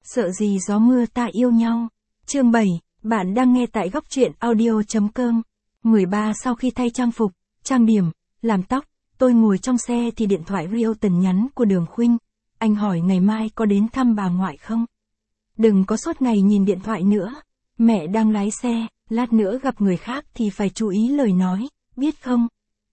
Sợ gì gió mưa ta yêu nhau. Chương 7, bạn đang nghe tại góc truyện audio.com. 13 Sau khi thay trang phục, trang điểm, làm tóc, tôi ngồi trong xe thì điện thoại Realton nhắn của Đường Khuynh. Anh hỏi ngày mai có đến thăm bà ngoại không? Đừng có suốt ngày nhìn điện thoại nữa. Mẹ đang lái xe, lát nữa gặp người khác thì phải chú ý lời nói, biết không?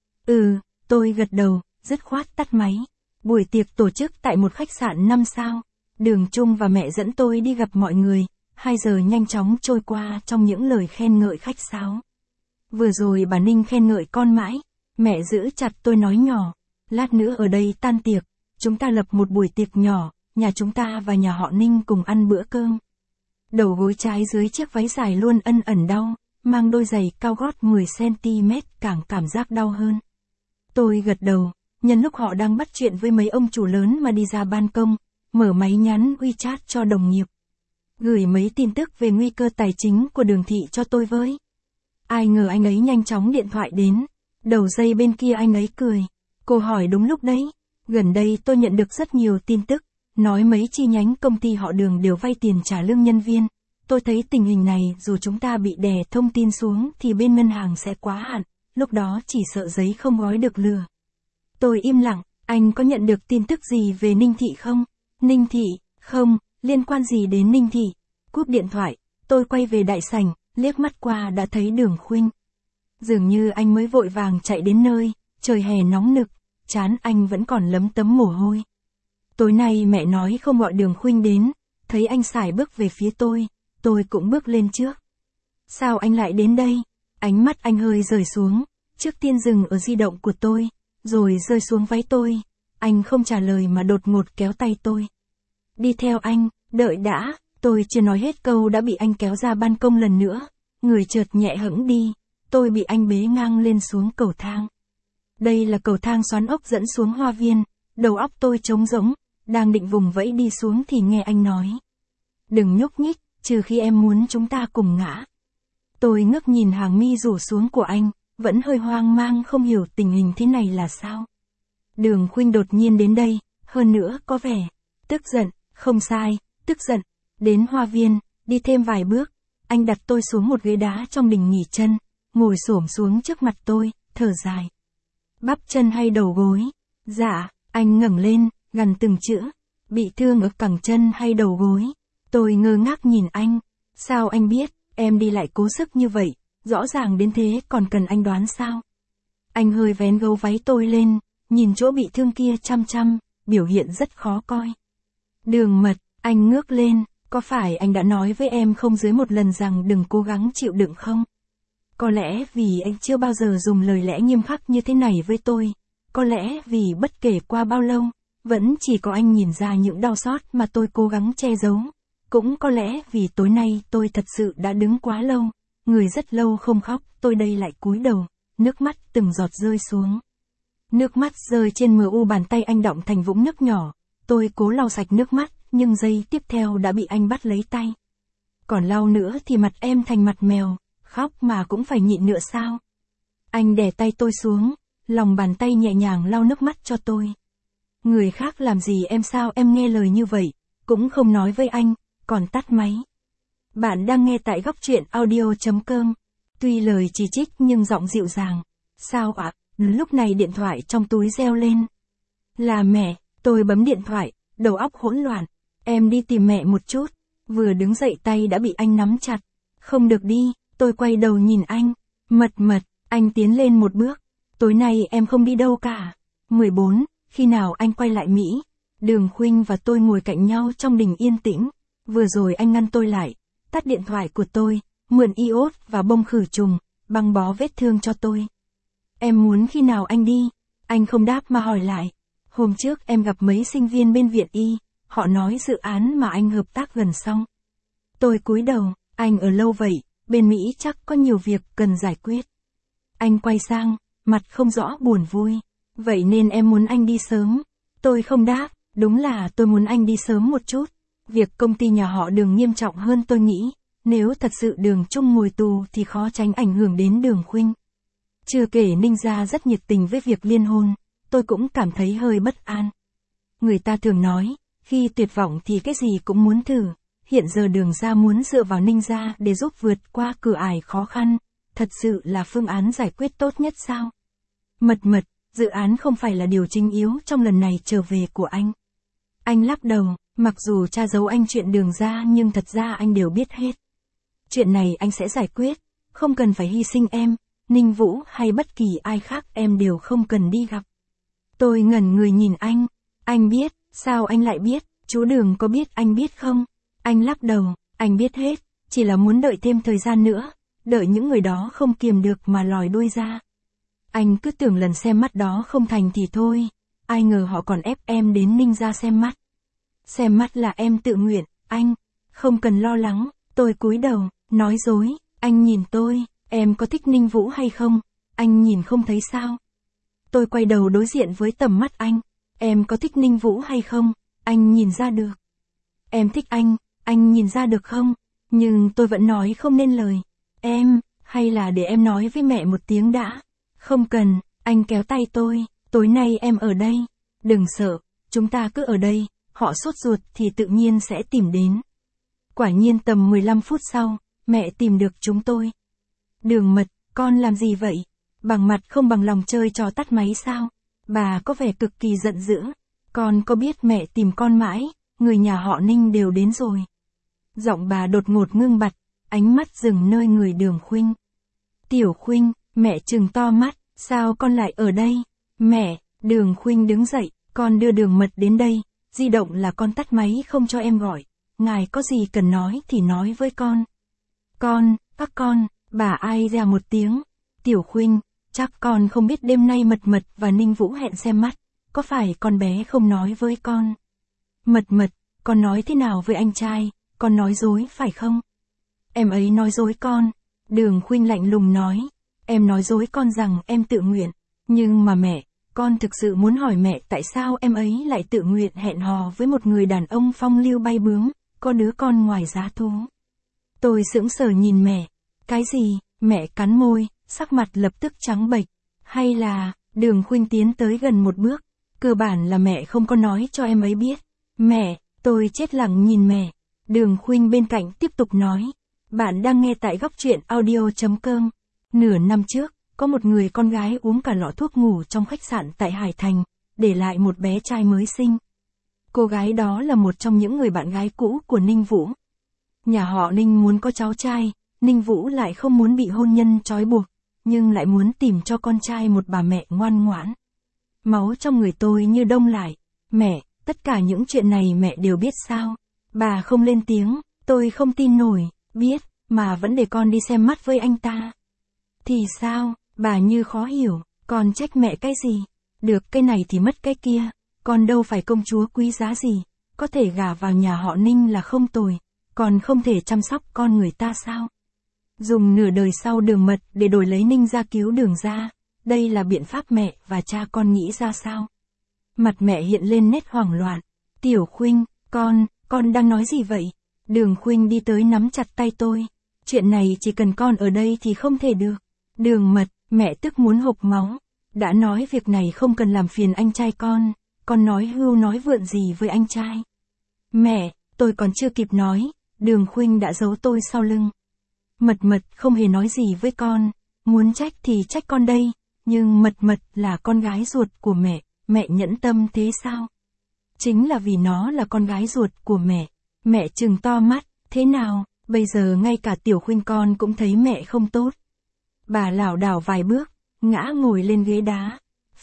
Tôi gật đầu, dứt khoát tắt máy. Buổi tiệc tổ chức tại một khách sạn 5 sao. Đường Trung và mẹ dẫn tôi đi gặp mọi người. 2 giờ nhanh chóng trôi qua trong những lời khen ngợi khách sáo. Vừa rồi bà Ninh khen ngợi con mãi. Mẹ giữ chặt tôi nói nhỏ. Lát nữa ở đây tan tiệc. Chúng ta lập một buổi tiệc nhỏ. Nhà chúng ta và nhà họ Ninh cùng ăn bữa cơm. Đầu gối trái dưới chiếc váy dài luôn ân ẩn đau. Mang đôi giày cao gót 10cm càng cảm giác đau hơn. Tôi gật đầu. Nhân lúc họ đang bắt chuyện với mấy ông chủ lớn mà đi ra ban công. Mở máy nhắn WeChat cho đồng nghiệp. Gửi mấy tin tức về nguy cơ tài chính của Đường Thị cho tôi với. Ai ngờ anh ấy nhanh chóng điện thoại đến. Đầu dây bên kia anh ấy cười. Cô hỏi đúng lúc đấy. Gần đây tôi nhận được rất nhiều tin tức. Nói mấy chi nhánh công ty họ Đường đều vay tiền trả lương nhân viên. Tôi thấy tình hình này dù chúng ta bị đè thông tin xuống thì bên ngân hàng sẽ quá hạn. Lúc đó chỉ sợ giấy không gói được lừa. Tôi im lặng. Anh có nhận được tin tức gì về Ninh Thị không? Ninh Thị, không, liên quan gì đến Ninh Thị? Cúp điện thoại, tôi quay về đại sảnh, liếc mắt qua đã thấy Đường Khuynh. Dường như anh mới vội vàng chạy đến nơi, trời hè nóng nực, trán anh vẫn còn lấm tấm mồ hôi. Tối nay mẹ nói không gọi Đường Khuynh đến, thấy anh sải bước về phía tôi cũng bước lên trước. Sao anh lại đến đây? Ánh mắt anh hơi rời xuống, trước tiên dừng ở di động của tôi, rồi rơi xuống váy tôi. Anh không trả lời mà đột ngột kéo tay tôi. Đi theo anh, đợi đã, tôi chưa nói hết câu đã bị anh kéo ra ban công lần nữa. Người chợt nhẹ hẫng đi, tôi bị anh bế ngang lên xuống cầu thang. Đây là cầu thang xoắn ốc dẫn xuống hoa viên, đầu óc tôi trống rỗng, đang định vùng vẫy đi xuống thì nghe anh nói. Đừng nhúc nhích, trừ khi em muốn chúng ta cùng ngã. Tôi ngước nhìn hàng mi rủ xuống của anh, vẫn hơi hoang mang không hiểu tình hình thế này là sao. Đường Khuynh đột nhiên đến đây, hơn nữa có vẻ tức giận, không sai, tức giận. Đến hoa viên, đi thêm vài bước, anh đặt tôi xuống một ghế đá trong đình nghỉ chân, ngồi xổm xuống trước mặt tôi, thở dài. Bắp chân hay đầu gối? Dạ, anh ngẩng lên, gằn từng chữ. Bị thương ở cẳng chân hay đầu gối? Tôi ngơ ngác nhìn anh. Sao anh biết, em đi lại cố sức như vậy, rõ ràng đến thế còn cần anh đoán sao? Anh hơi vén gấu váy tôi lên, nhìn chỗ bị thương kia chăm chăm, biểu hiện rất khó coi. Đường Mật, anh ngước lên, có phải anh đã nói với em không dưới một lần rằng đừng cố gắng chịu đựng không? Có lẽ vì anh chưa bao giờ dùng lời lẽ nghiêm khắc như thế này với tôi. Có lẽ vì bất kể qua bao lâu, vẫn chỉ có anh nhìn ra những đau xót mà tôi cố gắng che giấu. Cũng có lẽ vì tối nay tôi thật sự đã đứng quá lâu, người rất lâu không khóc, tôi đây lại cúi đầu, nước mắt từng giọt rơi xuống. Nước mắt rơi trên mu bàn tay anh đọng thành vũng nước nhỏ. Tôi cố lau sạch nước mắt, nhưng giây tiếp theo đã bị anh bắt lấy tay. Còn lau nữa thì mặt em thành mặt mèo, khóc mà cũng phải nhịn nữa sao? Anh đè tay tôi xuống, lòng bàn tay nhẹ nhàng lau nước mắt cho tôi. Người khác làm gì em sao em nghe lời như vậy, cũng không nói với anh, còn tắt máy. Bạn đang nghe tại góc truyện audio.com. Tuy lời chỉ trích nhưng giọng dịu dàng. Sao ạ? Lúc này điện thoại trong túi reo lên. Là mẹ, tôi bấm điện thoại, đầu óc hỗn loạn. Em đi tìm mẹ một chút. Vừa đứng dậy tay đã bị anh nắm chặt. Không được đi, tôi quay đầu nhìn anh. Mật, anh tiến lên một bước. Tối nay em không đi đâu cả. 14, khi nào anh quay lại Mỹ? Đường Khuynh và tôi ngồi cạnh nhau trong đình yên tĩnh. Vừa rồi anh ngăn tôi lại, tắt điện thoại của tôi, mượn iốt và bông khử trùng, băng bó vết thương cho tôi. Em muốn khi nào anh đi? Anh không đáp mà hỏi lại. Hôm trước em gặp mấy sinh viên bên viện y, họ nói dự án mà anh hợp tác gần xong. Tôi cúi đầu, anh ở lâu vậy, bên Mỹ chắc có nhiều việc cần giải quyết. Anh quay sang, mặt không rõ buồn vui. Vậy nên em muốn anh đi sớm. Tôi không đáp, đúng là tôi muốn anh đi sớm một chút. Việc công ty nhà họ Đường nghiêm trọng hơn tôi nghĩ. Nếu thật sự Đường Trung ngồi tù thì khó tránh ảnh hưởng đến Đường Khuynh. Chưa kể Ninh gia rất nhiệt tình với việc liên hôn, tôi cũng cảm thấy hơi bất an. Người ta thường nói, khi tuyệt vọng thì cái gì cũng muốn thử, hiện giờ Đường gia muốn dựa vào Ninh gia để giúp vượt qua cửa ải khó khăn, thật sự là phương án giải quyết tốt nhất sao? Mật mật, dự án không phải là điều chính yếu trong lần này trở về của anh. Anh lắc đầu, mặc dù cha giấu anh chuyện Đường gia nhưng thật ra anh đều biết hết. Chuyện này anh sẽ giải quyết, không cần phải hy sinh em, Ninh Vũ hay bất kỳ ai khác em đều không cần đi gặp. Tôi ngẩn người nhìn anh biết, sao anh lại biết, chú Đường có biết anh biết không? Anh lắc đầu, anh biết hết, chỉ là muốn đợi thêm thời gian nữa, đợi những người đó không kiềm được mà lòi đuôi ra. Anh cứ tưởng lần xem mắt đó không thành thì thôi, ai ngờ họ còn ép em đến Ninh gia xem mắt. Xem mắt là em tự nguyện, anh, không cần lo lắng, tôi cúi đầu, nói dối, anh nhìn tôi, em có thích Ninh Vũ hay không, anh nhìn không thấy sao? Tôi quay đầu đối diện với tầm mắt anh, em có thích Ninh Vũ hay không, anh nhìn ra được. Em thích anh nhìn ra được không? Nhưng tôi vẫn nói không nên lời. Em, hay là để em nói với mẹ một tiếng đã? Không cần, anh kéo tay tôi, tối nay em ở đây. Đừng sợ, chúng ta cứ ở đây, họ sốt ruột thì tự nhiên sẽ tìm đến. Quả nhiên tầm 15 phút sau, mẹ tìm được chúng tôi. Đường Mật, con làm gì vậy? Bằng mặt không bằng lòng chơi trò tắt máy sao? Bà có vẻ cực kỳ giận dữ. Con có biết mẹ tìm con mãi, người nhà họ Ninh đều đến rồi. Giọng bà đột ngột ngưng bặt, ánh mắt dừng nơi người Đường Khuynh. Tiểu Khuynh, mẹ trừng to mắt, sao con lại ở đây? Mẹ, Đường Khuynh đứng dậy, con đưa Đường Mật đến đây, di động là con tắt máy không cho em gọi, ngài có gì cần nói thì nói với con. Các con, bà ai ra một tiếng. Tiểu Khuynh, chắc con không biết đêm nay Mật Mật và Ninh Vũ hẹn xem mắt, có phải con bé không nói với con? Mật Mật, con nói thế nào với anh trai, con nói dối phải không? Em ấy nói dối con. Đường Khuynh lạnh lùng nói, em nói dối con rằng em tự nguyện, nhưng mà mẹ, con thực sự muốn hỏi mẹ tại sao em ấy lại tự nguyện hẹn hò với một người đàn ông phong lưu bay bướm, có đứa con ngoài giá thú. Tôi sững sờ nhìn mẹ, cái gì? Mẹ cắn môi, sắc mặt lập tức trắng bệch, hay là, Đường Khuynh tiến tới gần một bước, cơ bản là mẹ không có nói cho em ấy biết. Mẹ, tôi chết lặng nhìn mẹ. Đường Khuynh bên cạnh tiếp tục nói, bạn đang nghe tại góc truyện audio.com. Nửa năm trước, có một người con gái uống cả lọ thuốc ngủ trong khách sạn tại Hải Thành, để lại một bé trai mới sinh. Cô gái đó là một trong những người bạn gái cũ của Ninh Vũ. Nhà họ Ninh muốn có cháu trai, Ninh Vũ lại không muốn bị hôn nhân trói buộc, nhưng lại muốn tìm cho con trai một bà mẹ ngoan ngoãn. Máu trong người tôi như đông lại. Mẹ, tất cả những chuyện này mẹ đều biết sao? Bà không lên tiếng, tôi không tin nổi, biết, mà vẫn để con đi xem mắt với anh ta. Thì sao? Bà như khó hiểu, con trách mẹ cái gì? Được cái này thì mất cái kia, con đâu phải công chúa quý giá gì, có thể gả vào nhà họ Ninh là không tồi, còn không thể chăm sóc con người ta sao? Dùng nửa đời sau Đường Mật để đổi lấy Ninh gia cứu Đường gia, đây là biện pháp mẹ và cha con nghĩ ra sao? Mặt mẹ hiện lên nét hoảng loạn. Tiểu Khuynh, con đang nói gì vậy? Đường Khuynh đi tới nắm chặt tay tôi. Chuyện này chỉ cần con ở đây thì không thể được. Đường Mật, mẹ tức muốn hộc máu. Đã nói việc này không cần làm phiền anh trai con nói hưu nói vượn gì với anh trai. Mẹ, tôi còn chưa kịp nói, Đường Khuynh đã giấu tôi sau lưng. Mật Mật không hề nói gì với con, muốn trách thì trách con đây, nhưng Mật Mật là con gái ruột của mẹ nhẫn tâm thế sao? Chính là vì nó là con gái ruột của mẹ trừng to mắt, thế nào, bây giờ ngay cả Tiểu Khuynh con cũng thấy mẹ không tốt. Bà lảo đảo vài bước, ngã ngồi lên ghế đá.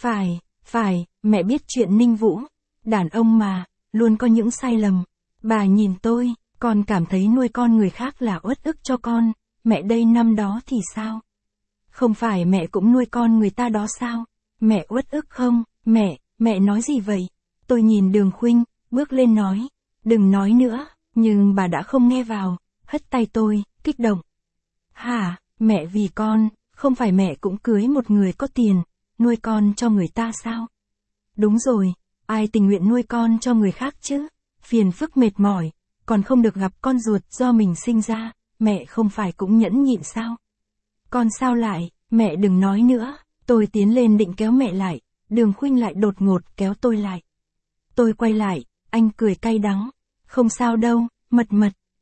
Phải, mẹ biết chuyện Ninh Vũ, đàn ông mà, luôn có những sai lầm. Bà nhìn tôi, con cảm thấy nuôi con người khác là uất ức cho con, mẹ đây năm đó thì sao? Không phải mẹ cũng nuôi con người ta đó sao? Mẹ uất ức không? Mẹ nói gì vậy? Tôi nhìn Đường Khuynh, bước lên nói, đừng nói nữa, nhưng bà đã không nghe vào, hất tay tôi, kích động. Hả, mẹ vì con, không phải mẹ cũng cưới một người có tiền, nuôi con cho người ta sao? Đúng rồi, ai tình nguyện nuôi con cho người khác chứ? Phiền phức mệt mỏi, còn không được gặp con ruột do mình sinh ra, mẹ không phải cũng nhẫn nhịn sao? Con sao lại, mẹ đừng nói nữa, tôi tiến lên định kéo mẹ lại, Đường Khuynh lại đột ngột kéo tôi lại. Tôi quay lại, anh cười cay đắng, không sao đâu, Mật Mật,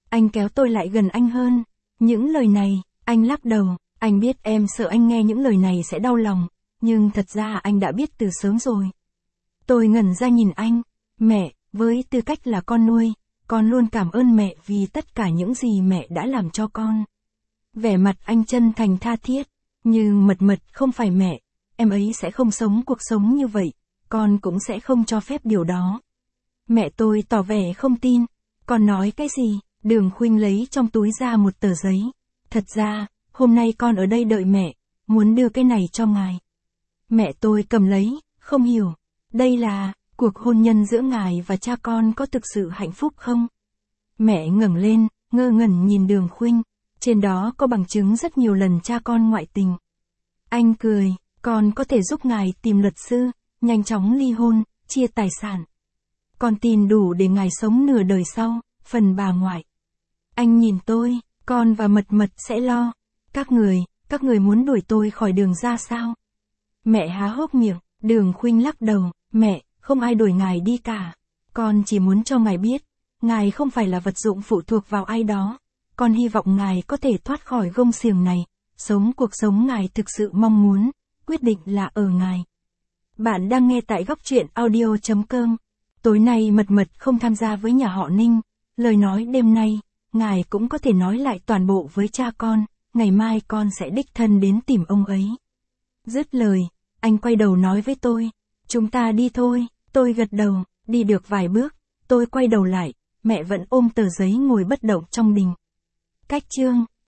Anh kéo tôi lại gần anh hơn. Những lời này, anh lắc đầu, anh biết em sợ anh nghe những lời này sẽ đau lòng, nhưng thật ra anh đã biết từ sớm rồi. Tôi ngẩn ra nhìn anh, mẹ, với tư cách là con nuôi, con luôn cảm ơn mẹ vì tất cả những gì mẹ đã làm cho con. Vẻ mặt anh chân thành tha thiết, nhưng Mật không phải mẹ, em ấy sẽ không sống cuộc sống như vậy, con cũng sẽ không cho phép điều đó. Mẹ tôi tỏ vẻ không tin, con nói cái gì? Đường Khuynh lấy trong túi ra một tờ giấy. Thật ra, hôm nay con ở đây đợi mẹ, muốn đưa cái này cho ngài. Mẹ tôi cầm lấy, không hiểu. Đây là, cuộc hôn nhân giữa ngài và cha con có thực sự hạnh phúc không? Mẹ ngẩng lên, ngơ ngẩn nhìn Đường Khuynh. Trên đó có bằng chứng rất nhiều lần cha con ngoại tình. Anh cười, con có thể giúp ngài tìm luật sư, nhanh chóng ly hôn, chia tài sản. Con tin đủ để ngài sống nửa đời sau, phần bà ngoại. Anh nhìn tôi, con và Mật sẽ lo. Các người muốn đuổi tôi khỏi đường ra sao? Mẹ há hốc miệng, Đường Khuynh lắc đầu, mẹ, không ai đuổi ngài đi cả. Con chỉ muốn cho ngài biết, ngài không phải là vật dụng phụ thuộc vào ai đó. Con hy vọng ngài có thể thoát khỏi gông xiềng này, sống cuộc sống ngài thực sự mong muốn, quyết định là ở ngài. Bạn đang nghe tại Góc Truyện Audio.com. Tối nay Mật không tham gia với nhà họ Ninh, lời nói đêm nay, ngài cũng có thể nói lại toàn bộ với cha con, ngày mai con sẽ đích thân đến tìm ông ấy. Dứt lời, anh quay đầu nói với tôi, chúng ta đi thôi, tôi gật đầu, đi được vài bước, tôi quay đầu lại, mẹ vẫn ôm tờ giấy ngồi bất động trong đình. Cách chương